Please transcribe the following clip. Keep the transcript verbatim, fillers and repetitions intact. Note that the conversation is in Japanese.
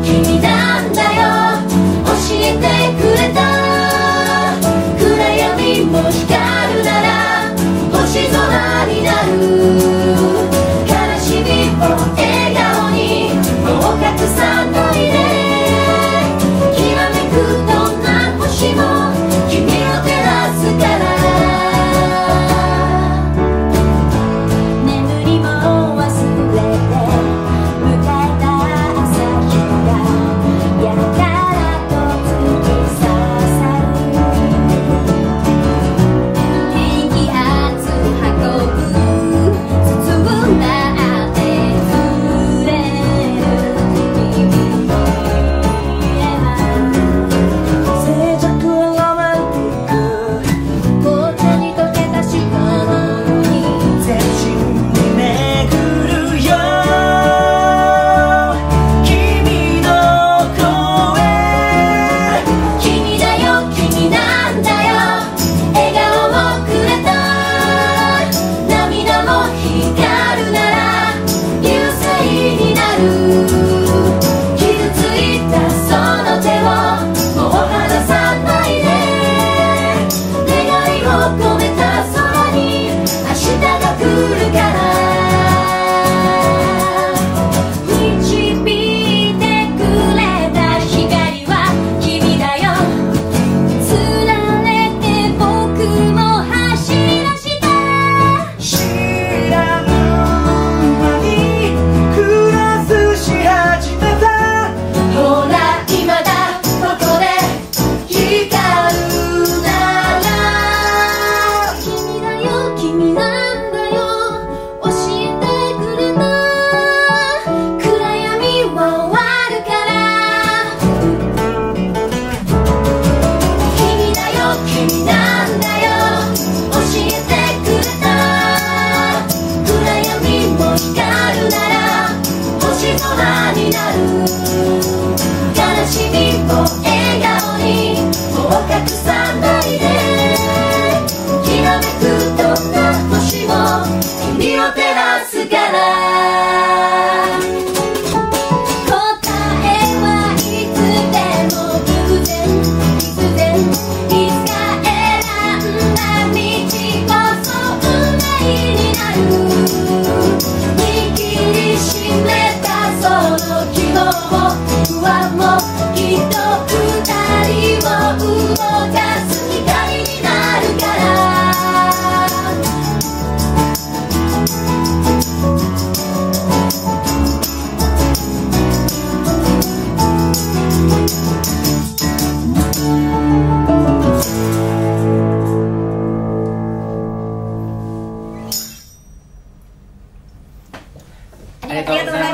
君なんだよ教えてくれた暗闇も光るなら星空になる悲しみを笑顔にもう隠さないできらめくどんな星も君を照らすから眠りも忘れて迎えた朝日がやたらと突き刺さる低気圧運ぶ包んだって触れる君の家は静寂ロマンティック紅茶に溶けた鹿のように全身に巡るよ君の声君だよ君なんだよ笑顔もくれた涙も光るなら流星になる傷ついたその手をもう離さないで願いを込めた空に明日が来るから導いてくれた光は君だよつられて僕も走り出した知らぬ間にクラスし始めたほら今だここで光るなら君だよ君なんだよ教えてくれた暗闇は終わるから君だよ君なんだよ教えてくれた暗闇も光るなら星空になる悲しみを笑顔にもう隠さないできらめくどんな星も君を照らすから答えはいつでも偶然必然いつか選んだ道こそ運命になる握りしめたその希望も不安もきっと二人を動かす光になるからありがとうございます。